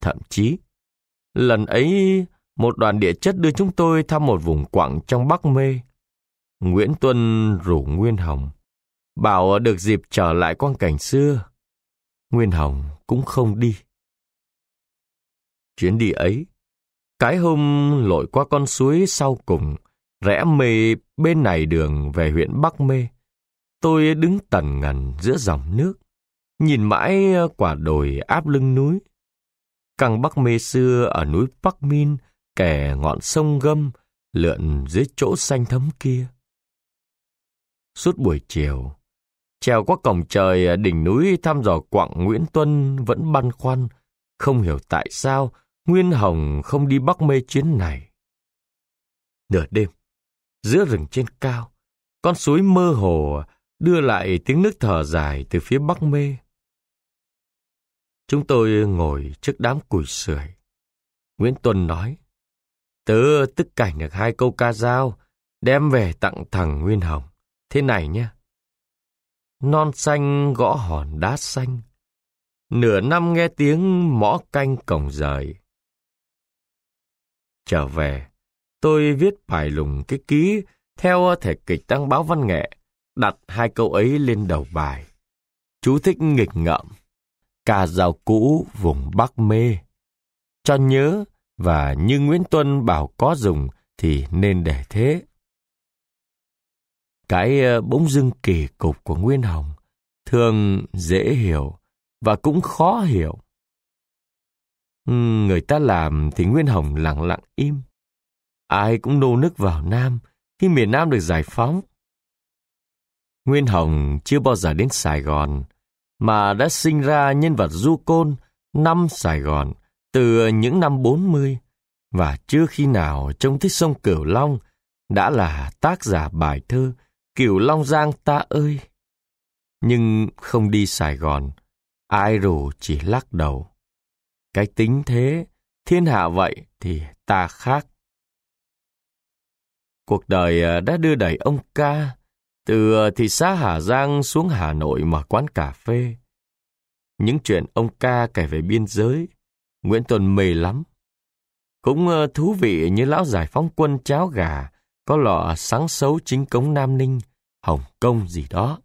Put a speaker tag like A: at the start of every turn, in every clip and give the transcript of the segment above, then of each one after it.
A: Thậm chí, lần ấy, một đoàn địa chất đưa chúng tôi thăm một vùng quặng trong Bắc Mê. Nguyễn Tuân rủ Nguyên Hồng, bảo được dịp trở lại quang cảnh xưa. Nguyên Hồng cũng không đi. Chuyến đi ấy, cái hôm lội qua con suối sau cùng, rẽ mê bên này đường về huyện Bắc Mê, tôi đứng tần ngần giữa dòng nước, nhìn mãi quả đồi áp lưng núi. Căng Bắc Mê xưa ở núi Bắc Min kè ngọn sông Gâm lượn dưới chỗ xanh thấm kia. Suốt buổi chiều, trèo qua cổng trời đỉnh núi thăm dò quặng, Nguyễn Tuân vẫn băn khoăn, không hiểu tại sao Nguyên Hồng không đi Bắc Mê chuyến này. Nửa đêm, giữa rừng trên cao, con suối mơ hồ đưa lại tiếng nước thở dài từ phía Bắc Mê. Chúng tôi ngồi trước đám củi sưởi. Nguyễn Tuân nói, tớ tức cảnh được 2 câu ca dao, đem về tặng thằng Nguyên Hồng. Thế này nhé. Non xanh gõ hòn đá xanh, nửa năm nghe tiếng mõ canh cổng rời. Trở về, tôi viết bài lùng cái ký theo thể kịch đăng báo văn nghệ, đặt 2 câu ấy lên đầu bài. Chú thích nghịch ngợm, ca dao cũ vùng Bắc Mê. Cho nhớ, và như Nguyễn Tuân bảo có dùng thì nên để thế. Cái bỗng dưng kỳ cục của Nguyên Hồng thường dễ hiểu và cũng khó hiểu. Người ta làm thì Nguyên Hồng lặng lặng im. Ai cũng nô nức vào Nam khi miền Nam được giải phóng. Nguyên Hồng chưa bao giờ đến Sài Gòn, mà đã sinh ra nhân vật du côn năm Sài Gòn từ những năm 40, và chưa khi nào trông thấy sông Cửu Long, đã là tác giả bài thơ Cửu Long Giang ta ơi. Nhưng không đi Sài Gòn, ai rủ chỉ lắc đầu. Cái tính thế, thiên hạ vậy thì ta khác. Cuộc đời đã đưa đẩy ông ca từ thị xã Hà Giang xuống Hà Nội mở quán cà phê. Những chuyện ông ca kể về biên giới, Nguyễn Tuân mê lắm. Cũng thú vị như lão giải phóng quân cháo gà, có lọ sáng xấu chính cống Nam Ninh, Hồng Kông gì đó.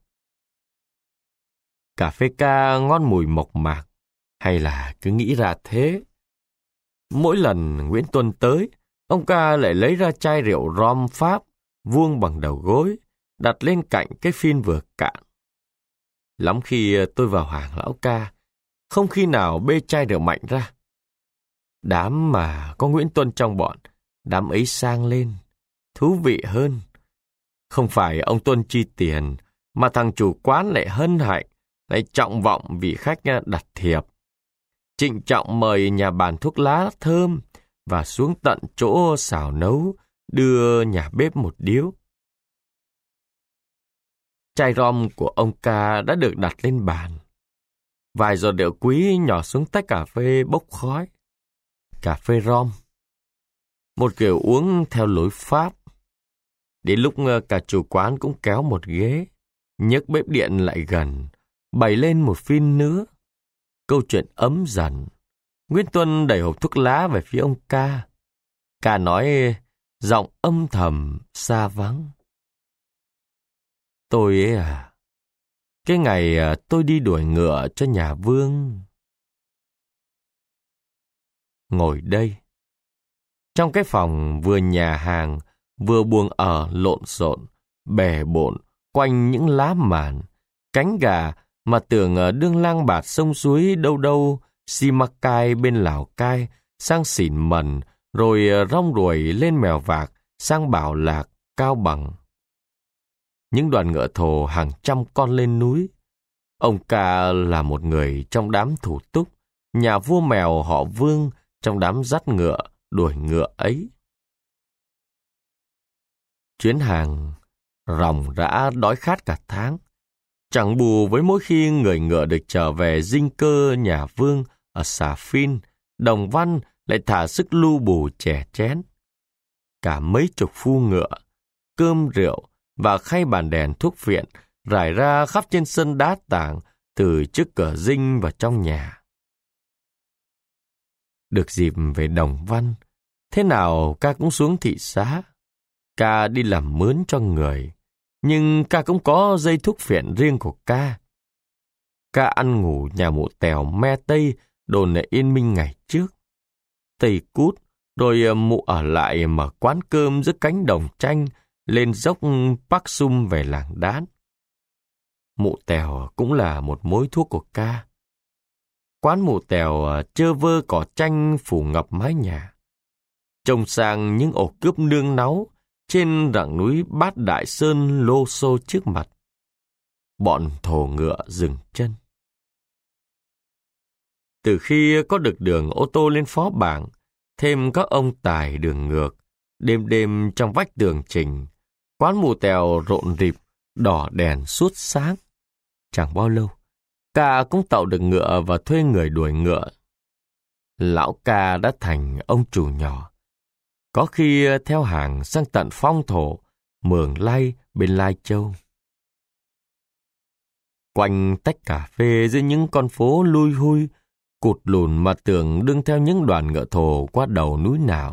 A: Cà phê ca ngon mùi mộc mạc, hay là cứ nghĩ ra thế? Mỗi lần Nguyễn Tuân tới, ông ca lại lấy ra chai rượu rom Pháp, vuông bằng đầu gối, đặt lên cạnh cái phin vừa cạn. Lắm khi tôi vào hàng lão ca, không khi nào bê chai rượu mạnh ra. Đám mà có Nguyễn Tuân trong bọn, đám ấy sang lên, thú vị hơn. Không phải ông Tuân chi tiền, mà thằng chủ quán lại hân hạnh, lại trọng vọng vì khách đặt thiệp. Trịnh trọng mời nhà bàn thuốc lá thơm và xuống tận chỗ xào nấu, đưa nhà bếp một điếu. Chai rom của ông ca đã được đặt lên bàn. Vài giọt rượu quý nhỏ xuống tách cà phê bốc khói. Cà phê rom, một kiểu uống theo lối Pháp. Đến lúc cả chủ quán cũng kéo một ghế, nhấc bếp điện lại gần, bày lên một phin nữa. Câu chuyện ấm dần. Nguyễn Tuân đẩy hộp thuốc lá về phía ông ca. Ca nói giọng âm thầm xa vắng. Tôi ấy à, cái ngày tôi đi đuổi ngựa cho nhà Vương. Ngồi đây, trong cái phòng vừa nhà hàng, vừa buồng ở lộn xộn, bề bộn, quanh những lá màn, cánh gà mà tưởng đương lang bạt sông suối đâu đâu, Simacai bên Lào Cai, sang Xỉn Mần, rồi rong ruổi lên Mèo Vạc, sang Bảo Lạc, Cao Bằng. Những đoàn ngựa thồ hàng trăm con lên núi. Ông ca là một người trong đám thủ túc, nhà vua mèo họ Vương trong đám dắt ngựa, đuổi ngựa ấy. Chuyến hàng ròng rã đói khát cả tháng, chẳng bù với mỗi khi người ngựa được trở về dinh cơ nhà Vương ở Xà Phin, Đồng Văn lại thả sức lu bù chè chén. Cả mấy chục phu ngựa, cơm rượu và khay bàn đèn thuốc viện rải ra khắp trên sân đá tảng, từ trước cửa dinh và trong nhà. Được dịp về Đồng Văn, thế nào ca cũng xuống thị xã. Ca đi làm mướn cho người, nhưng ca cũng có dây thuốc phiện riêng của ca. Ca ăn ngủ nhà mụ Tèo me Tây đồn ở Yên Minh ngày trước. Tây cút, rồi mụ ở lại mở quán cơm giữa cánh đồng chanh lên dốc Park Sum về làng Đán. Mụ Tèo cũng là một mối thuốc của ca. Quán mụ Tèo trơ vơ cỏ chanh phủ ngập mái nhà. Trông sang những ổ cướp nương náu trên rặng núi Bát Đại Sơn lô xô trước mặt. Bọn thồ ngựa dừng chân. Từ khi có được đường ô tô lên Phó Bảng, thêm các ông tài đường ngược, đêm đêm trong vách tường trình, quán mụ Tèo rộn rịp, đỏ đèn suốt sáng. Chẳng bao lâu, ca cũng tậu được ngựa và thuê người đuổi ngựa. Lão ca đã thành ông chủ nhỏ. Có khi theo hàng sang tận Phong Thổ, Mường Lay bên Lai Châu. Quanh tách cà phê giữa những con phố lui hui, cụt lùn mà tưởng đương theo những đoàn ngựa thồ qua đầu núi nào.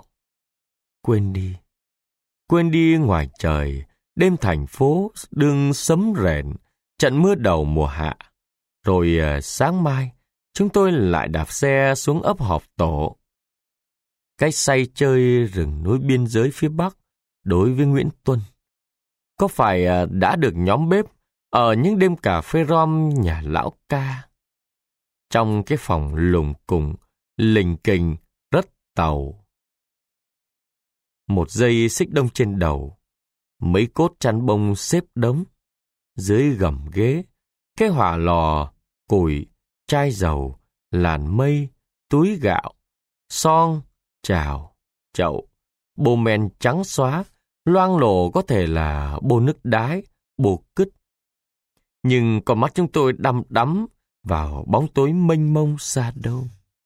A: Quên đi ngoài trời, đêm thành phố đương sấm rền, trận mưa đầu mùa hạ. Rồi sáng mai, chúng tôi lại đạp xe xuống ấp Họp Tổ. Cái say chơi rừng núi biên giới phía Bắc đối với Nguyễn Tuân có phải đã được nhóm bếp ở những đêm cà phê rom nhà lão ca? Trong cái phòng lùng cùng, lình kình, rất tàu. Một dây xích đông trên đầu, mấy cốt chăn bông xếp đống. Dưới gầm ghế, cái hỏa lò, củi, chai dầu, làn mây, túi gạo, son, chảo, chậu, bô men trắng xóa, loang lổ có thể là bô nước đái, bô cứt. Nhưng con mắt chúng tôi đăm đắm vào bóng tối mênh mông xa đâu.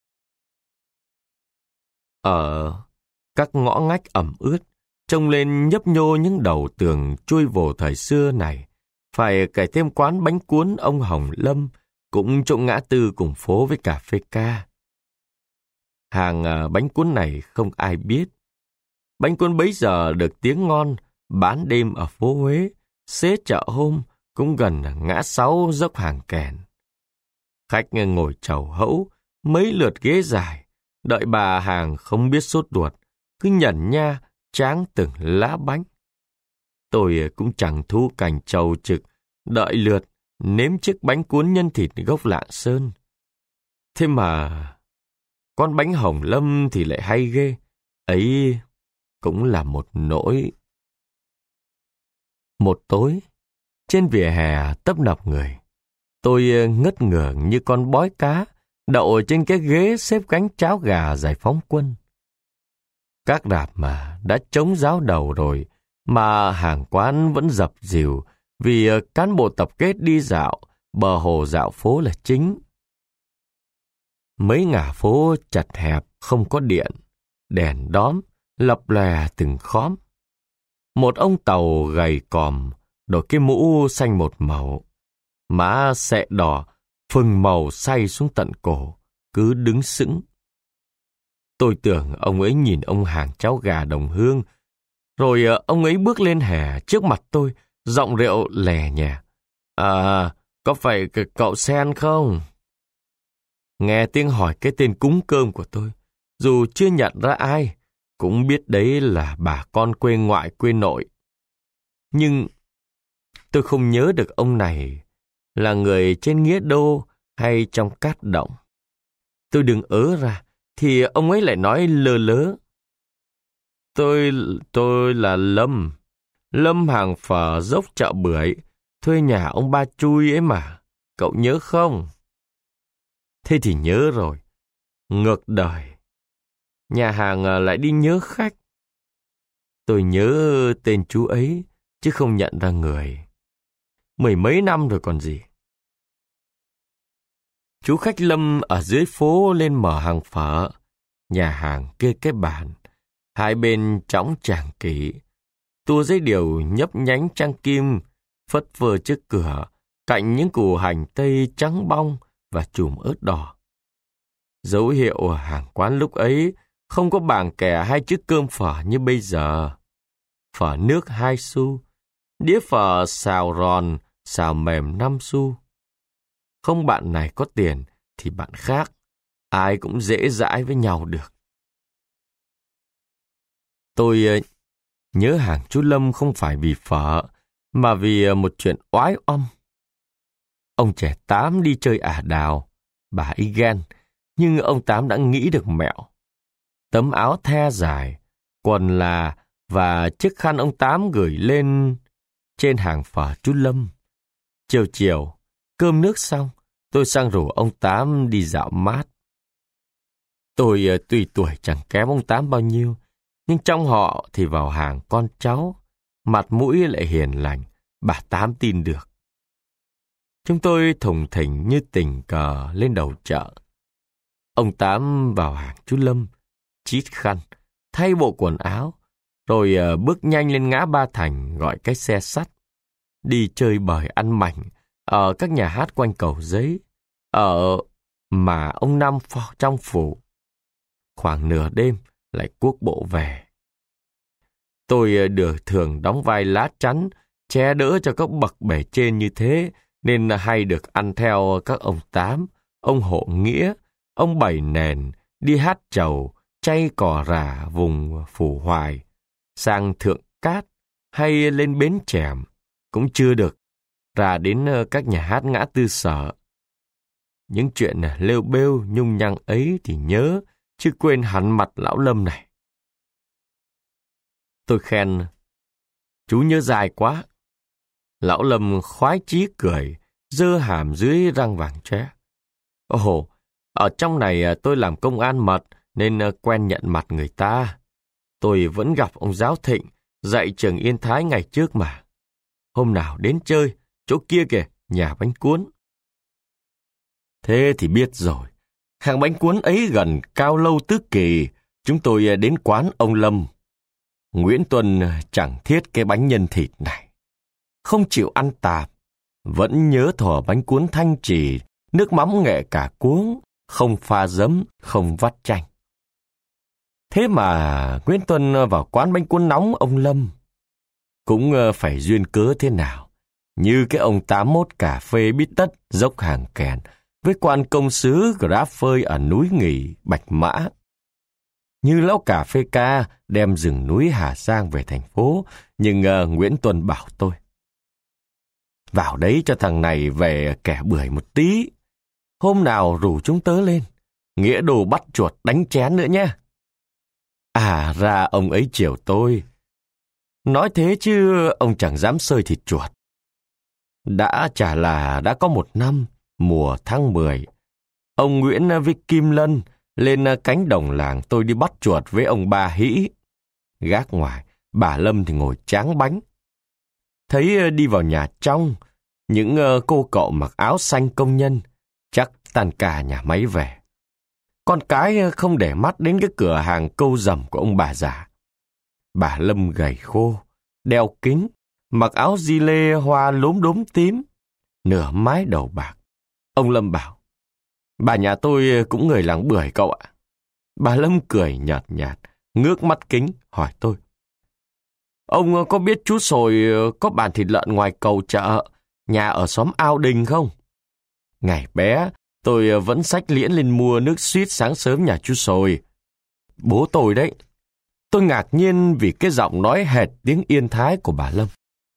A: Ở các ngõ ngách ẩm ướt, trông lên nhấp nhô những đầu tường chui vồ thời xưa này, phải kể thêm quán bánh cuốn ông Hồng Lâm, cũng chỗ ngã tư cùng phố với cà phê ca. Hàng bánh cuốn này không ai biết. Bánh cuốn bấy giờ được tiếng ngon, bán đêm ở phố Huế, xế chợ hôm, cũng gần ngã 6 dốc Hàng Kèn. Khách ngồi chầu hẫu, mấy lượt ghế dài, đợi bà hàng không biết sốt ruột, cứ nhẩn nha, tráng từng lá bánh. Tôi cũng chẳng thu cảnh chầu trực, đợi lượt, nếm chiếc bánh cuốn nhân thịt gốc Lạng Sơn. Thế mà, con bánh Hồng Lâm thì lại hay ghê, ấy cũng là một nỗi. Một tối, trên vỉa hè tấp nập người, tôi ngất ngưởng như con bói cá, đậu trên cái ghế xếp gánh cháo gà Giải Phóng Quân. Các rạp mà đã trống ráo đầu rồi, mà hàng quán vẫn dập dìu, vì cán bộ tập kết đi dạo, bờ hồ dạo phố là chính. Mấy ngả phố chật hẹp, không có điện, đèn đóm, lập lòe từng khóm. Một ông tàu gầy còm, đội cái mũ xanh một màu, má xẹ đỏ, phừng màu say xuống tận cổ, cứ đứng sững. Tôi tưởng ông ấy nhìn ông hàng cháo gà đồng hương, rồi ông ấy bước lên hè trước mặt tôi, giọng rượu lè nhè. À, có phải cậu Sen không? Nghe tiếng hỏi cái tên cúng cơm của tôi, dù chưa nhận ra ai, cũng biết đấy là bà con quê ngoại quê nội. Nhưng tôi không nhớ được ông này là người trên Nghĩa Đô hay trong Cát Động. Tôi đừng ớ ra, thì ông ấy lại nói lơ lớ. Tôi là Lâm hàng phở dốc chợ Bưởi, thuê nhà ông ba Chui ấy mà, cậu nhớ không? Thế thì nhớ rồi, ngược đời. Nhà hàng lại đi nhớ khách. Tôi nhớ tên chú ấy, chứ không nhận ra người. 10 mấy năm rồi còn gì. Chú khách Lâm ở dưới phố lên mở hàng phở. Nhà hàng kê cái bàn, hai bên trõng tràng kỹ. Tua giấy điều nhấp nhánh trang kim, phất phơ trước cửa, cạnh những củ hành tây trắng bong và chùm ớt đỏ. Dấu hiệu hàng quán lúc ấy không có bảng kẻ hay chiếc cơm phở như bây giờ. Phở nước 2 xu, đĩa phở xào giòn, xào mềm 5 xu. Không bạn này có tiền thì bạn khác, ai cũng dễ dãi với nhau được. Tôi nhớ hàng chú Lâm không phải vì phở, mà vì một chuyện oái oăm. Ông trẻ Tám đi chơi ả đào, bà ấy ghen, nhưng ông Tám đã nghĩ được mẹo. Tấm áo the dài, quần là và chiếc khăn ông Tám gửi lên trên hàng phở chú Lâm. Chiều chiều, cơm nước xong, tôi sang rủ ông Tám đi dạo mát. Tôi tuy tuổi chẳng kém ông Tám bao nhiêu, nhưng trong họ thì vào hàng con cháu, mặt mũi lại hiền lành, bà Tám tin được. Chúng tôi thùng thình như tình cờ lên đầu chợ. Ông Tám vào hàng chú Lâm, chít khăn, thay bộ quần áo, rồi bước nhanh lên ngã Ba Thành gọi cái xe sắt. Đi chơi bời ăn mảnh ở các nhà hát quanh Cầu Giấy, ở mà ông Năm trong phủ. Khoảng nửa đêm lại cuốc bộ về. Tôi được thường đóng vai lá chắn, che đỡ cho các bậc bề trên như thế, nên hay được ăn theo các ông Tám, ông Hộ Nghĩa, ông Bảy Nền, đi hát chầu, chay cò rả vùng Phủ Hoài, sang Thượng Cát hay lên Bến Chèm, cũng chưa được ra đến các nhà hát ngã tư Sở. Những chuyện lêu bêu nhung nhăng ấy thì nhớ, chứ quên hẳn mặt lão Lâm này. Tôi khen, chú nhớ dài quá. Lão Lâm khoái chí cười, giơ hàm dưới răng vàng chóe. Ồ, ở trong này tôi làm công an mật nên quen nhận mặt người ta. Tôi vẫn gặp ông Giáo Thịnh dạy trường Yên Thái ngày trước mà. Hôm nào đến chơi, chỗ kia kìa, nhà bánh cuốn. Thế thì biết rồi. Hàng bánh cuốn ấy gần Cao Lâu Tứ Kỳ, chúng tôi đến quán ông Lâm. Nguyễn Tuân chẳng thiết cái bánh nhân thịt này. Không chịu ăn tạp, vẫn nhớ thỏ bánh cuốn Thanh Trì, nước mắm nghệ cả cuống, không pha giấm, không vắt chanh. Thế mà Nguyễn Tuân vào quán bánh cuốn nóng ông Lâm. Cũng phải duyên cớ thế nào, như cái ông 81 cà phê bít tất dốc hàng kèn, với quan công sứ grab phơi ở núi nghỉ Bạch Mã. Như lão cà phê ca đem rừng núi Hà Giang về thành phố, nhưng Nguyễn Tuân bảo tôi, vào đấy cho thằng này về kẻ bưởi một tí. Hôm nào rủ chúng tớ lên, nghĩa đồ bắt chuột đánh chén nữa nhé. À ra ông ấy chiều tôi. Nói thế chứ ông chẳng dám xơi thịt chuột. Đã chả là đã có 1 năm, mùa tháng 10, ông Nguyễn với Kim Lân lên cánh đồng làng tôi đi bắt chuột với ông Ba Hĩ. Gác ngoài, bà Lâm thì ngồi tráng bánh. Thấy đi vào nhà trong, những cô cậu mặc áo xanh công nhân, chắc tan ca nhà máy về. Con cái không để mắt đến cái cửa hàng câu dầm của ông bà già. Bà Lâm gầy khô, đeo kính, mặc áo di lê hoa lốm đốm tím, nửa mái đầu bạc. Ông Lâm bảo, bà nhà tôi cũng người làng Bưởi cậu ạ. Bà Lâm cười nhạt nhạt, ngước mắt kính, hỏi tôi. Ông có biết chú Sồi có bàn thịt lợn ngoài cầu chợ, nhà ở xóm Ao Đình không? Ngày bé, tôi vẫn xách liễn lên mua nước suýt sáng sớm nhà chú Sồi. Bố tôi đấy. Tôi ngạc nhiên vì cái giọng nói hệt tiếng Yên Thái của bà Lâm.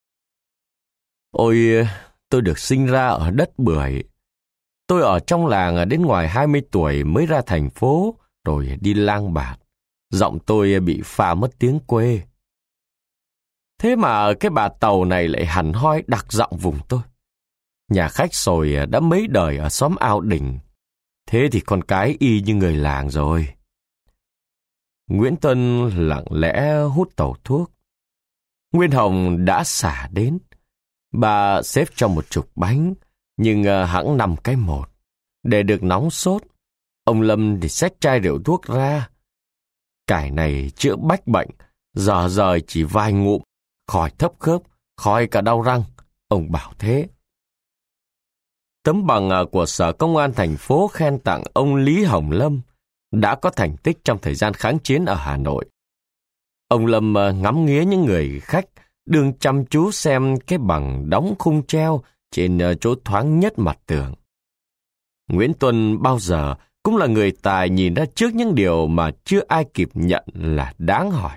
A: Ôi, tôi được sinh ra ở đất Bưởi. Tôi ở trong làng đến ngoài 20 tuổi mới ra thành phố, rồi đi lang bạt. Giọng tôi bị pha mất tiếng quê. Thế mà cái bà Tàu này lại hẳn hoi đặc giọng vùng tôi. Nhà khách Sồi đã mấy đời ở xóm Ao Đình. Thế thì con cái y như người làng rồi. Nguyễn Tuân lặng lẽ hút tẩu thuốc. Nguyên Hồng đã xả đến. Bà xếp cho 10 bánh, nhưng hẵng 5 cái một. Để được nóng sốt, ông Lâm thì xách chai rượu thuốc ra. Cải này chữa bách bệnh, giờ chỉ vài ngụm, khỏi thấp khớp, khỏi cả đau răng. Ông bảo thế. Tấm bằng của Sở Công an thành phố khen tặng ông Lý Hồng Lâm đã có thành tích trong thời gian kháng chiến ở Hà Nội. Ông Lâm ngắm nghía những người khách đương chăm chú xem cái bằng đóng khung treo trên chỗ thoáng nhất mặt tường. Nguyễn Tuân bao giờ cũng là người tài nhìn ra trước những điều mà chưa ai kịp nhận là đáng hỏi.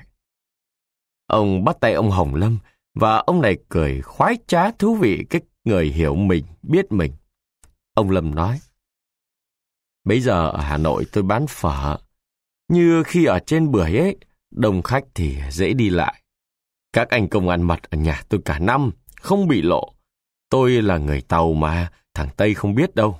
A: Ông bắt tay ông Hồng Lâm và ông này cười khoái trá thú vị cái người hiểu mình, biết mình. Ông Lâm nói: "Bây giờ ở Hà Nội tôi bán phở. Như khi ở trên Bưởi ấy, đông khách thì dễ đi lại. Các anh công ăn mật ở nhà tôi cả năm, không bị lộ. Tôi là người Tàu mà, thằng Tây không biết đâu."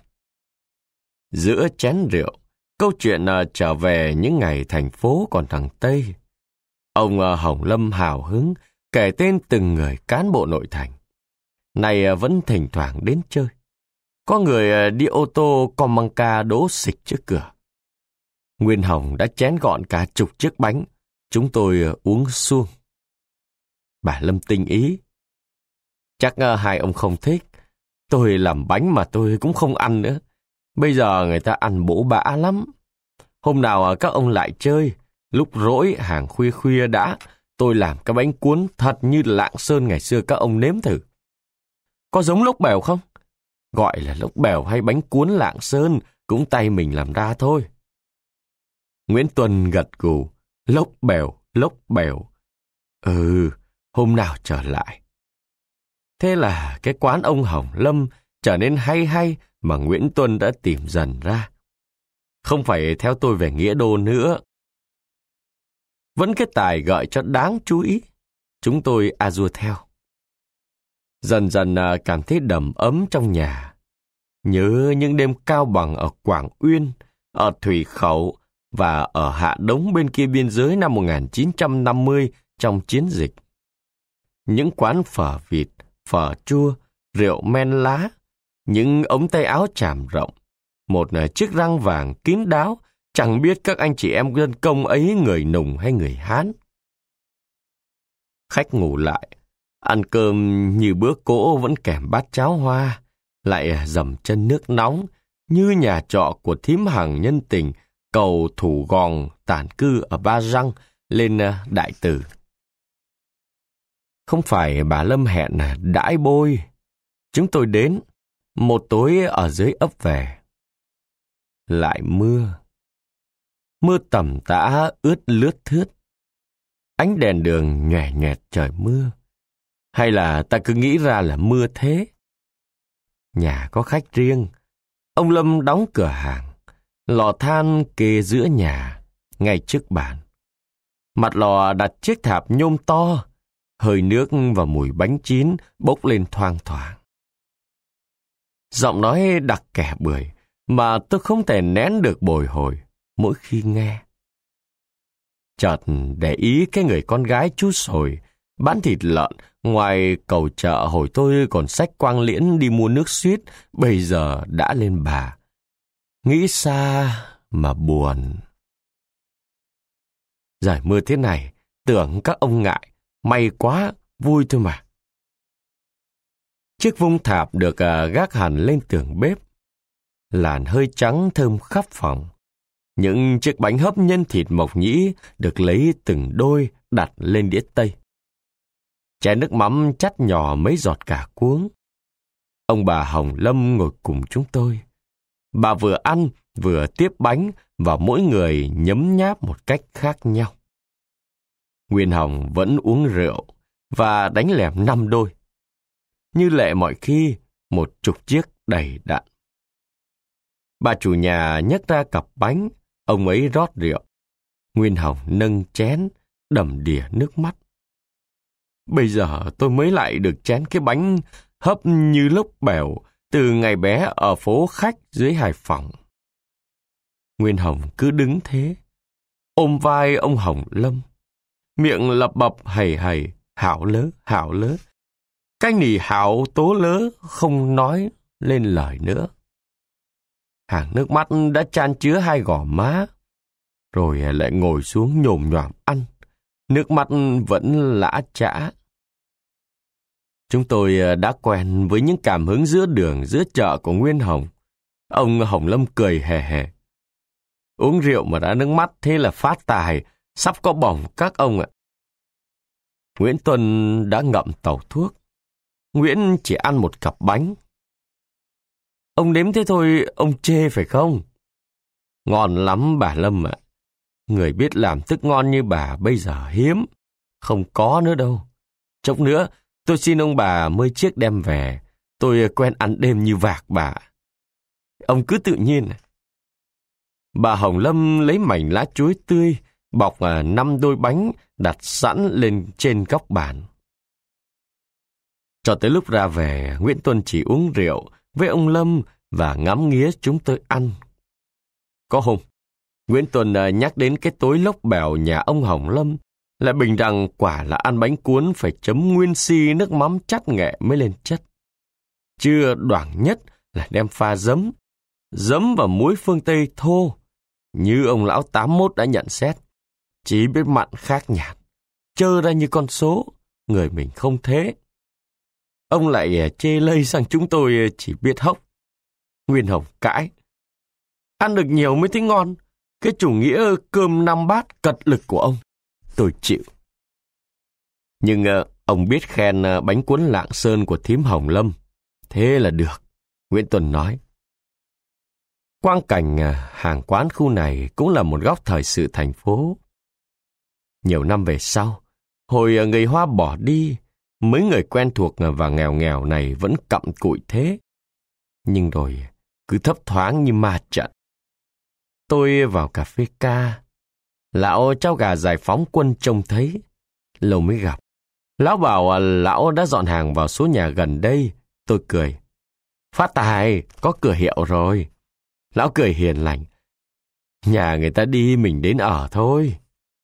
A: Giữa chén rượu, câu chuyện trở về những ngày thành phố còn thằng Tây. Ông Hồng Lâm hào hứng kể tên từng người cán bộ nội thành. Này vẫn thỉnh thoảng đến chơi. Có người đi ô tô Comanca đỗ xịch trước cửa. Nguyên Hồng đã chén gọn cả chục chiếc bánh. Chúng tôi uống suông. Bà Lâm tinh ý: "Chắc hai ông không thích. Tôi làm bánh mà tôi cũng không ăn nữa. Bây giờ người ta ăn bổ bã lắm. Hôm nào các ông lại chơi, lúc rỗi hàng khuya khuya đã, tôi làm cái bánh cuốn thật như Lạng Sơn ngày xưa các ông nếm thử. Có giống lốc bèo không? Gọi là lốc bèo hay bánh cuốn Lạng Sơn, cũng tay mình làm ra thôi." Nguyễn Tuân gật gù: "Lốc bèo, lốc bèo. Ừ, hôm nào trở lại." Thế là cái quán ông Hồng Lâm trở nên hay hay mà Nguyễn Tuân đã tìm dần ra. Không phải theo tôi về Nghĩa Đô nữa. Vẫn cái tài gợi cho đáng chú ý. Chúng tôi a dua theo. Dần dần cảm thấy đầm ấm trong nhà. Nhớ những đêm cao bằng ở Quảng Uyên, ở Thủy Khẩu và ở Hạ Đống bên kia biên giới năm 1950 trong chiến dịch. Những quán phở vịt, phở chua, rượu men lá, những ống tay áo chàm rộng, một chiếc răng vàng kín đáo, chẳng biết các anh chị em dân công ấy người Nùng hay người Hán. Khách ngủ lại, ăn cơm như bữa cỗ vẫn kèm bát cháo hoa, lại dầm chân nước nóng như nhà trọ của thím Hằng nhân tình cầu Thủ Gòn tản cư ở Ba Răng lên Đại Từ. Không phải bà Lâm hẹn đãi bôi. Chúng tôi đến, một tối ở dưới ấp về. Lại mưa. Mưa tầm tã ướt lướt thướt. Ánh đèn đường nhòe nhòe trời mưa. Hay là ta cứ nghĩ ra là mưa thế? Nhà có khách riêng. Ông Lâm đóng cửa hàng. Lò than kê giữa nhà, ngay trước bàn. Mặt lò đặt chiếc thạp nhôm to. Hơi nước và mùi bánh chín bốc lên thoang thoảng. Giọng nói đặc kẻ bưởi mà tôi không thể nén được bồi hồi mỗi khi nghe. Chợt để ý cái người con gái chú Sồi bán thịt lợn ngoài cầu chợ hồi tôi còn xách quang liễn đi mua nước suýt, bây giờ đã lên bà. Nghĩ xa mà buồn. Trời mưa thế này, tưởng các ông ngại, may quá, vui thôi mà. Chiếc vung thạp được gác hẳn lên tường bếp. Làn hơi trắng thơm khắp phòng. Những chiếc bánh hấp nhân thịt mộc nhĩ được lấy từng đôi đặt lên đĩa tây. Chén nước mắm chắt nhỏ mấy giọt cả cuống. Ông bà Hồng Lâm ngồi cùng chúng tôi. Bà vừa ăn vừa tiếp bánh và mỗi người nhấm nháp một cách khác nhau. Nguyên Hồng vẫn uống rượu và đánh lẻm 5 đôi. Như lệ mọi khi, 10 chiếc đầy đặn. Bà chủ nhà nhấc ra cặp bánh, ông ấy rót rượu. Nguyên Hồng nâng chén, đầm đìa nước mắt. Bây giờ tôi mới lại được chén cái bánh hấp như lốc bèo từ ngày bé ở phố khách dưới Hải Phòng. Nguyên Hồng cứ đứng thế, ôm vai ông Hồng Lâm, miệng lập bập hầy hầy, hảo lớ. Cái nỉ hảo tố lớ không nói lên lời nữa. Hàng nước mắt đã chan chứa 2 gò má, rồi lại ngồi xuống nhồm nhoàm ăn. Nước mắt vẫn lã chã. Chúng tôi đã quen với những cảm hứng giữa đường, giữa chợ của Nguyên Hồng. Ông Hồng Lâm cười hề hề. Uống rượu mà đã nước mắt thế là phát tài, sắp có bỏng các ông ạ. Nguyễn Tuân đã ngậm tàu thuốc. Nguyễn chỉ ăn một cặp bánh. Ông đếm thế thôi, ông chê phải không? Ngon lắm bà Lâm ạ. Người biết làm thức ngon như bà bây giờ hiếm. Không có nữa đâu. Chốc nữa, tôi xin ông bà 10 chiếc đem về. Tôi quen ăn đêm như vạc bà. Ông cứ tự nhiên. Bà Hồng Lâm lấy mảnh lá chuối tươi, bọc 5 đôi bánh đặt sẵn lên trên góc bàn. Cho tới lúc ra về, Nguyễn Tuân chỉ uống rượu với ông Lâm và ngắm nghía chúng tôi ăn. Có hôm, Nguyễn Tuân nhắc đến cái tối lốc bèo nhà ông Hồng Lâm, lại bình rằng quả là ăn bánh cuốn phải chấm nguyên si nước mắm chát nghệ mới lên chất. Chưa đoảng nhất là đem pha giấm và muối phương Tây thô, như ông lão 81 đã nhận xét. Chỉ biết mặn khác nhạt, trơ ra như con số, người mình không thế. Ông lại chê lây sang chúng tôi chỉ biết hốc. Nguyên Hồng cãi. Ăn được nhiều mới thấy ngon. Cái chủ nghĩa cơm 5 bát cật lực của ông, tôi chịu. Nhưng ông biết khen bánh cuốn Lạng Sơn của thím Hồng Lâm. Thế là được, Nguyễn Tuân nói. Quang cảnh hàng quán khu này cũng là một góc thời sự thành phố. Nhiều năm về sau, hồi người Hoa bỏ đi, mấy người quen thuộc và nghèo nghèo này vẫn cặm cụi thế. Nhưng rồi cứ thấp thoáng như ma trận. Tôi vào cà phê ca. Lão cháu gà Giải Phóng Quân trông thấy. Lâu mới gặp. Lão bảo lão đã dọn hàng vào số nhà gần đây. Tôi cười. Phát tài, có cửa hiệu rồi. Lão cười hiền lành. Nhà người ta đi mình đến ở thôi.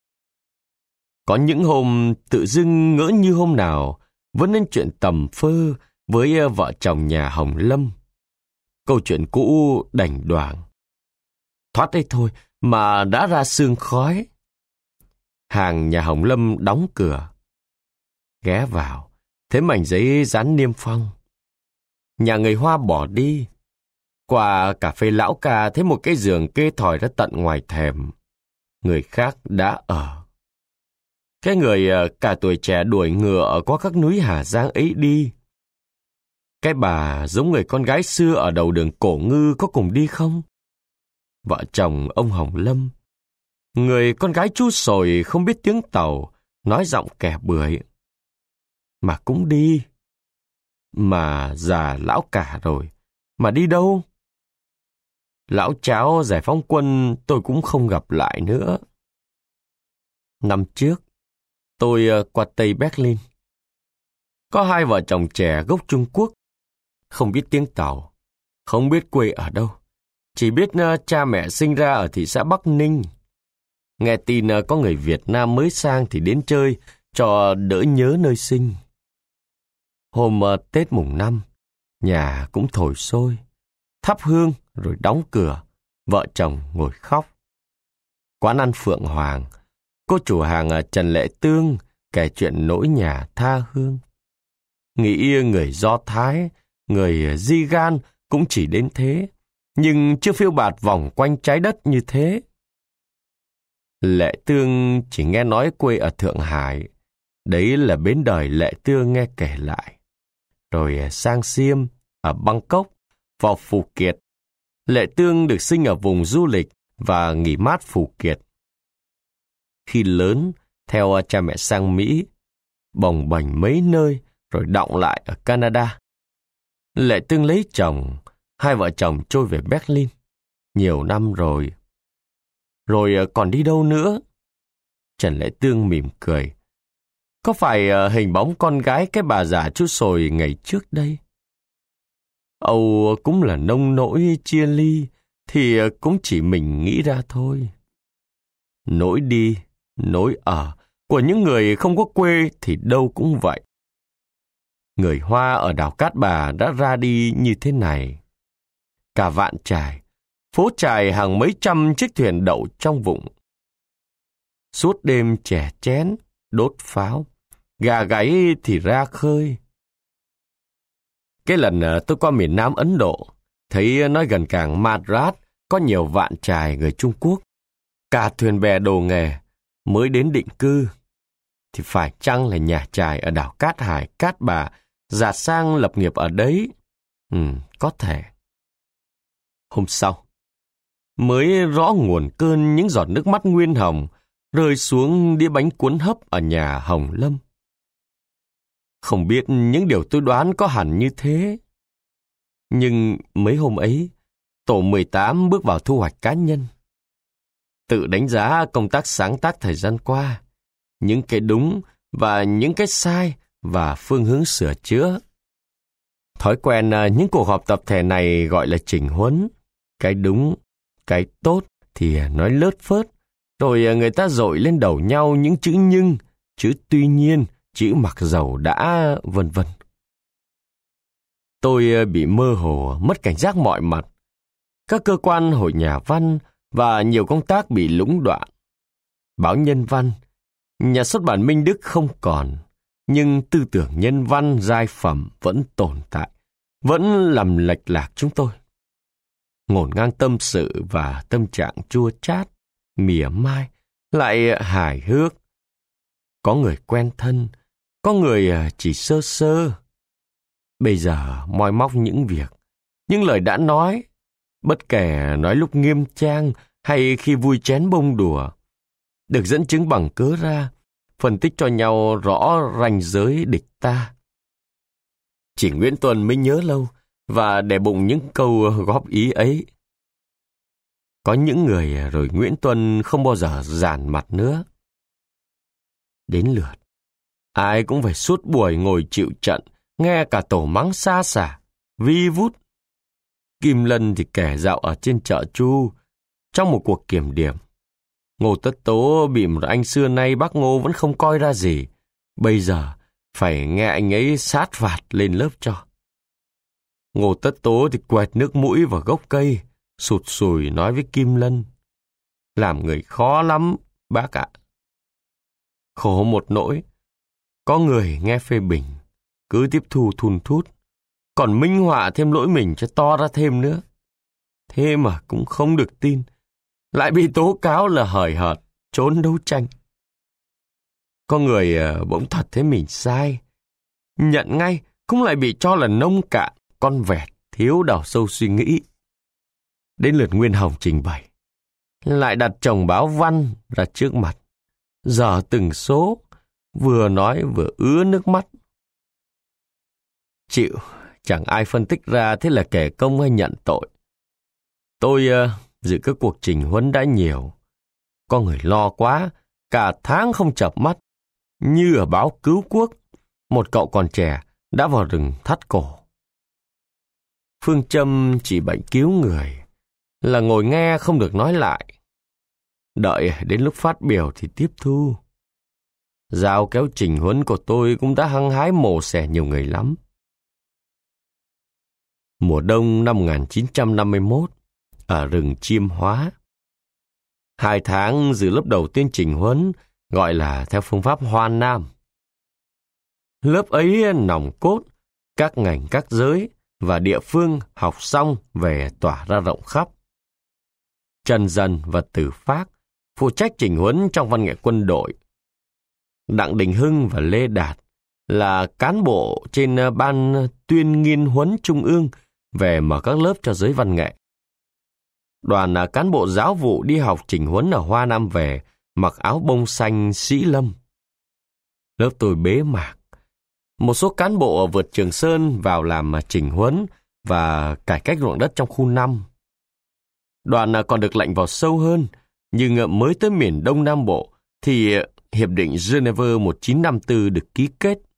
A: Có những hôm tự dưng ngỡ như hôm nào vẫn nên chuyện tầm phơ với vợ chồng nhà Hồng Lâm. Câu chuyện cũ đành đoảng. Thoát đây thôi mà đã ra sương khói. Hàng nhà Hồng Lâm đóng cửa. Ghé vào, thấy mảnh giấy dán niêm phong. Nhà người Hoa bỏ đi. Qua cà phê Lão Ca thấy một cái giường kê thòi ra tận ngoài thềm. Người khác đã ở. Cái người cả tuổi trẻ đuổi ngựa qua các núi Hà Giang ấy đi. Cái bà giống người con gái xưa ở đầu đường Cổ Ngư có cùng đi không? Vợ chồng ông Hồng Lâm. Người con gái chú Sồi không biết tiếng Tàu, nói giọng kẻ bưởi. Mà cũng đi. Mà già lão cả rồi. Mà đi đâu? Lão cháu Giải Phóng Quân tôi cũng không gặp lại nữa. Năm trước, tôi qua Tây Berlin. Có 2 vợ chồng trẻ gốc Trung Quốc. Không biết tiếng Tàu, không biết quê ở đâu. Chỉ biết cha mẹ sinh ra ở thị xã Bắc Ninh. Nghe tin có người Việt Nam mới sang thì đến chơi cho đỡ nhớ nơi sinh. Hôm Tết mùng 5, nhà cũng thổi sôi, thắp hương rồi đóng cửa, vợ chồng ngồi khóc. Quán ăn Phượng Hoàng, cô chủ hàng Trần Lệ Tương kể chuyện nỗi nhà tha hương. Nghĩ người Do Thái, người Di Gan cũng chỉ đến thế, nhưng chưa phiêu bạt vòng quanh trái đất như thế. Lệ Tương chỉ nghe nói quê ở Thượng Hải, đấy là bến đời Lệ Tương nghe kể lại. Rồi sang Xiêm, ở Bangkok, vào Phù Kiệt. Lệ Tương được sinh ở vùng du lịch và nghỉ mát Phù Kiệt. Khi lớn, theo cha mẹ sang Mỹ, bồng bềnh mấy nơi rồi đọng lại ở Canada. Lệ Tương lấy chồng, 2 vợ chồng trôi về Berlin. Nhiều năm rồi. Rồi còn đi đâu nữa? Trần Lệ Tương mỉm cười. Có phải hình bóng con gái cái bà già chú Sồi ngày trước đây? Âu cũng là nông nỗi chia ly, thì cũng chỉ mình nghĩ ra thôi. Nỗi đi, nỗi ở của những người không có quê thì đâu cũng vậy. Người Hoa ở đảo Cát Bà đã ra đi như thế này. Cả Vạn Chài, phố chài hàng mấy trăm chiếc thuyền đậu trong vụng. Suốt đêm chè chén, đốt pháo, gà gáy thì ra khơi. Cái lần tôi qua miền Nam Ấn Độ, thấy nói gần cảng Madras có nhiều vạn trài người Trung Quốc, cả thuyền bè đồ nghề mới đến định cư. Thì phải chăng là nhà trài ở đảo Cát Hải, Cát Bà dạt sang lập nghiệp ở đấy? Có thể. Hôm sau, mới rõ nguồn cơn những giọt nước mắt nguyên hồng rơi xuống đĩa bánh cuốn hấp ở nhà Hồng Lâm. Không biết những điều tôi đoán có hẳn như thế. Nhưng mấy hôm ấy, tổ 18 bước vào thu hoạch cá nhân. Tự đánh giá công tác sáng tác thời gian qua, những cái đúng và những cái sai và phương hướng sửa chữa. Thói quen những cuộc họp tập thể này gọi là chỉnh huấn. Cái đúng, cái tốt thì nói lớt phớt, rồi người ta dội lên đầu nhau những chữ nhưng, chữ tuy nhiên, chữ mặc dầu đã, vân vân. Tôi bị mơ hồ, mất cảnh giác mọi mặt. Các cơ quan hội nhà văn và nhiều công tác bị lũng đoạn. Báo Nhân Văn, nhà xuất bản Minh Đức không còn, nhưng tư tưởng nhân văn giai phẩm vẫn tồn tại, vẫn làm lệch lạc chúng tôi. Ngổn ngang tâm sự và tâm trạng chua chát, mỉa mai, lại hài hước. Có người quen thân, có người chỉ sơ sơ. Bây giờ moi móc những việc, những lời đã nói, bất kể nói lúc nghiêm trang hay khi vui chén bông đùa, được dẫn chứng bằng cớ ra, phân tích cho nhau rõ ranh giới địch ta. Chỉ Nguyễn Tuân mới nhớ lâu và để bụng những câu góp ý ấy. Có những người rồi Nguyễn Tuân không bao giờ giàn mặt nữa. Đến lượt, ai cũng phải suốt buổi ngồi chịu trận, nghe cả tổ mắng xa xả, vi vút. Kim Lân thì kể dạo ở trên chợ Chu, trong một cuộc kiểm điểm. Ngô Tất Tố bị một anh xưa nay bác Ngô vẫn không coi ra gì, bây giờ phải nghe anh ấy sát phạt lên lớp cho. Ngô Tất Tố thì quẹt nước mũi vào gốc cây, sụt sùi nói với Kim Lân: làm người khó lắm, bác ạ. Khổ một nỗi, có người nghe phê bình, cứ tiếp thu thun thút, còn minh họa thêm lỗi mình cho to ra thêm nữa. Thế mà cũng không được tin, lại bị tố cáo là hời hợt, trốn đấu tranh. Có người bỗng thật thấy mình sai, nhận ngay cũng lại bị cho là nông cạn, con vẹt, thiếu đào sâu suy nghĩ. Đến lượt Nguyên Hồng trình bày, lại đặt chồng báo văn ra trước mặt, dở từng số, vừa nói vừa ứa nước mắt. Chịu, chẳng ai phân tích ra thế là kẻ công hay nhận tội. Tôi dự các cuộc trình huấn đã nhiều. Có người lo quá, cả tháng không chợp mắt. Như ở báo Cứu Quốc, một cậu còn trẻ đã vào rừng thắt cổ. Phương châm chỉ bệnh cứu người, là ngồi nghe không được nói lại. Đợi đến lúc phát biểu thì tiếp thu. Dao kéo trình huấn của tôi cũng đã hăng hái mổ xẻ nhiều người lắm. Mùa đông năm 1951, ở rừng Chiêm Hóa. 2 tháng dự lớp đầu tiên trình huấn, gọi là theo phương pháp Hoa Nam. Lớp ấy nòng cốt, các ngành các giới và địa phương học xong về tỏa ra rộng khắp. Trần Dần và Từ Phác phụ trách trình huấn trong văn nghệ quân đội. Đặng Đình Hưng và Lê Đạt là cán bộ trên ban tuyên nghiên huấn trung ương về mở các lớp cho giới văn nghệ. Đoàn cán bộ giáo vụ đi học chỉnh huấn ở Hoa Nam về, mặc áo bông xanh Sĩ Lâm. Lớp tôi bế mạc. Một số cán bộ vượt Trường Sơn vào làm chỉnh huấn và cải cách ruộng đất trong khu 5. Đoàn còn được lệnh vào sâu hơn, nhưng mới tới miền Đông Nam Bộ thì Hiệp định Geneva 1954 được ký kết.